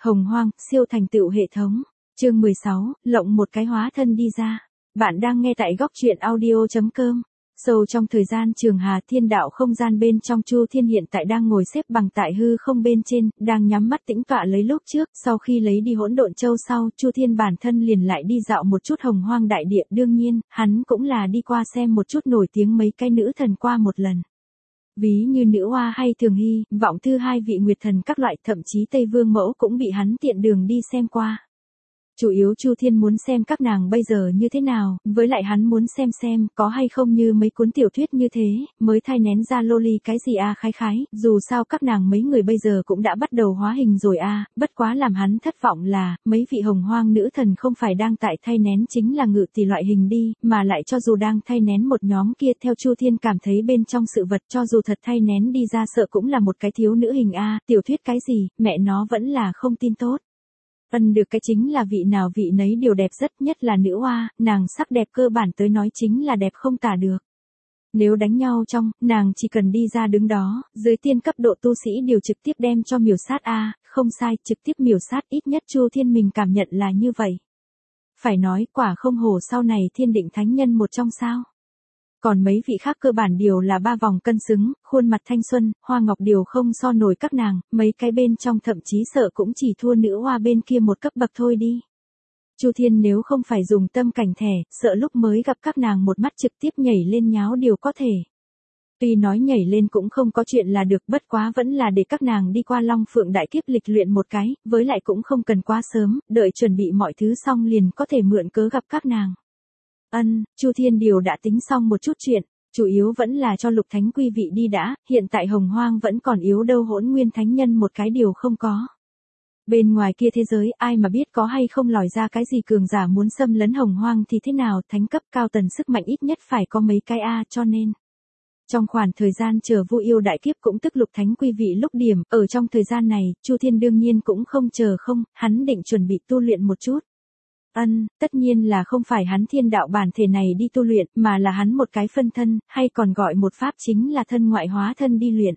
Hồng Hoang, siêu thành tựu hệ thống. Chương 16, lộng một cái hóa thân đi ra. Bạn đang nghe tại góc truyện audio.com. Sâu trong thời gian Trường Hà Thiên Đạo không gian bên trong, Chu Thiên hiện tại đang ngồi xếp bằng tại hư không bên trên, đang nhắm mắt tĩnh tọa lấy lúc trước, sau khi lấy đi Hỗn Độn Châu sau, Chu Thiên bản thân liền lại đi dạo một chút Hồng Hoang đại địa, đương nhiên, hắn cũng là đi qua xem một chút nổi tiếng mấy cái nữ thần qua một lần. Ví như Nữ Hoa hay Thường Hy, Vọng Thư hai vị nguyệt thần các loại, thậm chí Tây Vương Mẫu cũng bị hắn tiện đường đi xem qua. Chủ yếu Chu Thiên muốn xem các nàng bây giờ như thế nào, với lại hắn muốn xem có hay không như mấy cuốn tiểu thuyết như thế, mới thai nén ra loli cái gì khái khái, dù sao các nàng mấy người bây giờ cũng đã bắt đầu hóa hình rồi bất quá làm hắn thất vọng là, mấy vị Hồng Hoang nữ thần không phải đang tại thai nén chính là ngự tỷ loại hình đi, mà lại cho dù đang thai nén một nhóm kia, theo Chu Thiên cảm thấy bên trong sự vật cho dù thật thai nén đi ra sợ cũng là một cái thiếu nữ hình tiểu thuyết cái gì, mẹ nó vẫn là không tin tốt. Được cái chính là vị nào vị nấy đều đẹp rất, nhất là Nữ Hoa, nàng sắc đẹp cơ bản tới nói chính là đẹp không tả được. Nếu đánh nhau trong, nàng chỉ cần đi ra đứng đó, dưới tiên cấp độ tu sĩ đều trực tiếp đem cho miểu sát không sai, trực tiếp miểu sát, ít nhất Chu Thiên mình cảm nhận là như vậy. Phải nói quả không hổ sau này thiên định thánh nhân một trong sao. Còn mấy vị khác cơ bản đều là ba vòng cân xứng, khuôn mặt thanh xuân, Hoa Ngọc đều không so nổi các nàng, mấy cái bên trong thậm chí sợ cũng chỉ thua Nữ Hoa bên kia một cấp bậc thôi đi. Chu Thiên nếu không phải dùng tâm cảnh thẻ, sợ lúc mới gặp các nàng một mắt trực tiếp nhảy lên nháo đều có thể. Tuy nói nhảy lên cũng không có chuyện là được, bất quá vẫn là để các nàng đi qua Long Phượng đại kiếp lịch luyện một cái, với lại cũng không cần quá sớm, đợi chuẩn bị mọi thứ xong liền có thể mượn cớ gặp các nàng. Chu Thiên điều đã tính xong một chút chuyện, chủ yếu vẫn là cho Lục Thánh quy vị đi đã, hiện tại Hồng Hoang vẫn còn yếu đâu, Hỗn Nguyên Thánh Nhân một cái điều không có. Bên ngoài kia thế giới ai mà biết có hay không lòi ra cái gì cường giả muốn xâm lấn Hồng Hoang thì thế nào, thánh cấp cao tần sức mạnh ít nhất phải có mấy cái cho nên. Trong khoảng thời gian chờ Vu Yêu đại kiếp cũng tức Lục Thánh quy vị lúc điểm, ở trong thời gian này, Chu Thiên đương nhiên cũng không chờ không, hắn định chuẩn bị tu luyện một chút. Tất nhiên là không phải hắn thiên đạo bản thể này đi tu luyện, mà là hắn một cái phân thân, hay còn gọi một pháp chính là thân ngoại hóa thân đi luyện.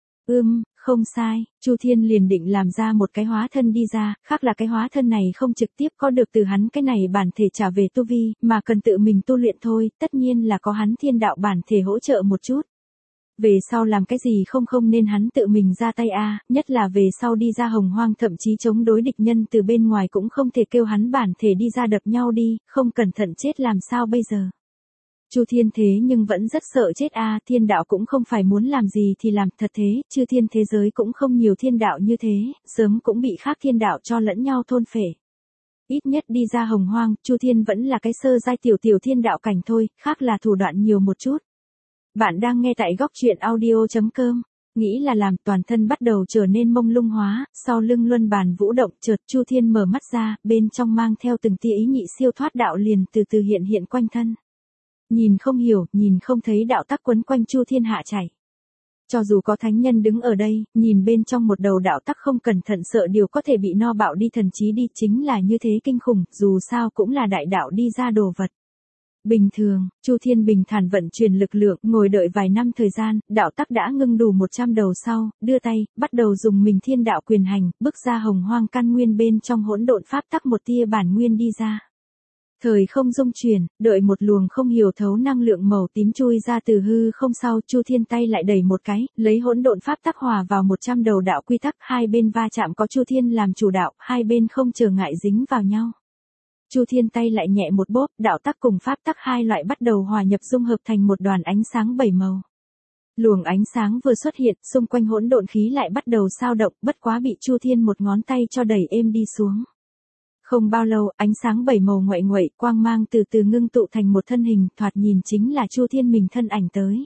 Không sai, Chu Thiên liền định làm ra một cái hóa thân đi ra, khác là cái hóa thân này không trực tiếp có được từ hắn cái này bản thể trả về tu vi, mà cần tự mình tu luyện thôi, tất nhiên là có hắn thiên đạo bản thể hỗ trợ một chút. Về sau làm cái gì không nên hắn tự mình ra tay nhất là về sau đi ra Hồng Hoang thậm chí chống đối địch nhân từ bên ngoài cũng không thể kêu hắn bản thể đi ra đập nhau đi, không cẩn thận chết làm sao bây giờ. Chu Thiên thế nhưng vẫn rất sợ chết thiên đạo cũng không phải muốn làm gì thì làm, thật thế, chư thiên thế giới cũng không nhiều thiên đạo như thế, sớm cũng bị khác thiên đạo cho lẫn nhau thôn phệ. Ít nhất đi ra Hồng Hoang, Chu Thiên vẫn là cái sơ giai tiểu thiên đạo cảnh thôi, khác là thủ đoạn nhiều một chút. Bạn đang nghe tại góc truyện audio.com, nghĩ là làm, toàn thân bắt đầu trở nên mông lung hóa, sau lưng luân bàn vũ động, chợt Chu Thiên mở mắt ra, bên trong mang theo từng tia ý nhị siêu thoát đạo liền từ từ hiện quanh thân. Nhìn không hiểu, nhìn không thấy đạo tắc quấn quanh Chu Thiên hạ chảy. Cho dù có thánh nhân đứng ở đây, nhìn bên trong một đầu đạo tắc không cẩn thận sợ điều có thể bị no bạo đi thần trí đi, chính là như thế kinh khủng, dù sao cũng là đại đạo đi ra đồ vật. Bình thường, Chu Thiên bình thản vận chuyển lực lượng, ngồi đợi vài năm thời gian, đạo tắc đã ngưng đủ 100 đầu sau, đưa tay, bắt đầu dùng mình thiên đạo quyền hành, bước ra Hồng Hoang căn nguyên bên trong hỗn độn pháp tắc một tia bản nguyên đi ra. Thời không dung chuyển, đợi một luồng không hiểu thấu năng lượng màu tím chui ra từ hư không sau, Chu Thiên tay lại đẩy một cái, lấy hỗn độn pháp tắc hòa vào 100 đầu đạo quy tắc, hai bên va chạm có Chu Thiên làm chủ đạo, hai bên không trở ngại dính vào nhau. Chu Thiên tay lại nhẹ một bóp, đạo tắc cùng pháp tắc hai loại bắt đầu hòa nhập dung hợp thành một đoàn ánh sáng 7 màu. Luồng ánh sáng vừa xuất hiện, xung quanh hỗn độn khí lại bắt đầu xao động, bất quá bị Chu Thiên một ngón tay cho đẩy êm đi xuống. Không bao lâu, ánh sáng 7 màu nguậy, quang mang từ từ ngưng tụ thành một thân hình, thoạt nhìn chính là Chu Thiên mình thân ảnh tới.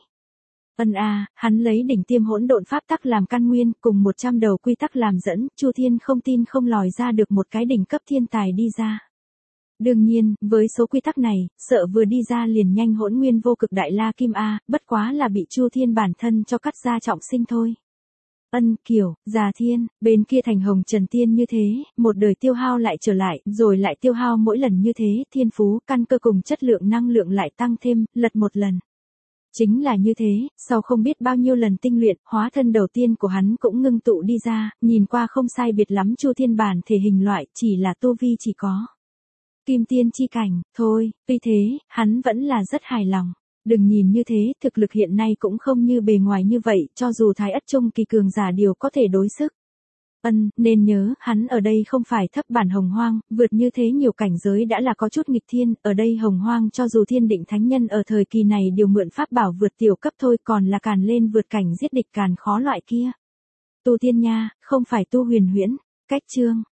Hắn lấy đỉnh tiêm hỗn độn pháp tắc làm căn nguyên, cùng 100 đầu quy tắc làm dẫn, Chu Thiên không tin không lòi ra được một cái đỉnh cấp thiên tài đi ra. Đương nhiên, với số quy tắc này, sợ vừa đi ra liền nhanh hỗn nguyên vô cực đại la kim bất quá là bị Chu Thiên bản thân cho cắt ra trọng sinh thôi. Kiểu, già thiên, bên kia thành hồng trần tiên như thế, một đời tiêu hao lại trở lại, rồi lại tiêu hao mỗi lần như thế, thiên phú, căn cơ cùng chất lượng năng lượng lại tăng thêm, lật một lần. Chính là như thế, sau không biết bao nhiêu lần tinh luyện, hóa thân đầu tiên của hắn cũng ngưng tụ đi ra, nhìn qua không sai biệt lắm Chu Thiên bản thể hình loại, chỉ là tu vi chỉ có Kim Tiên chi cảnh, thôi, tuy thế, hắn vẫn là rất hài lòng. Đừng nhìn như thế, thực lực hiện nay cũng không như bề ngoài như vậy, cho dù Thái Ất Trung kỳ cường giả điều có thể đối sức. Nên nhớ, hắn ở đây không phải thấp bản hồng hoang, vượt như thế nhiều cảnh giới đã là có chút nghịch thiên, ở đây hồng hoang cho dù thiên định thánh nhân ở thời kỳ này điều mượn pháp bảo vượt tiểu cấp thôi còn là càn lên vượt cảnh giết địch càn khó loại kia. Tu tiên nha, không phải tu huyền huyễn, cách chương.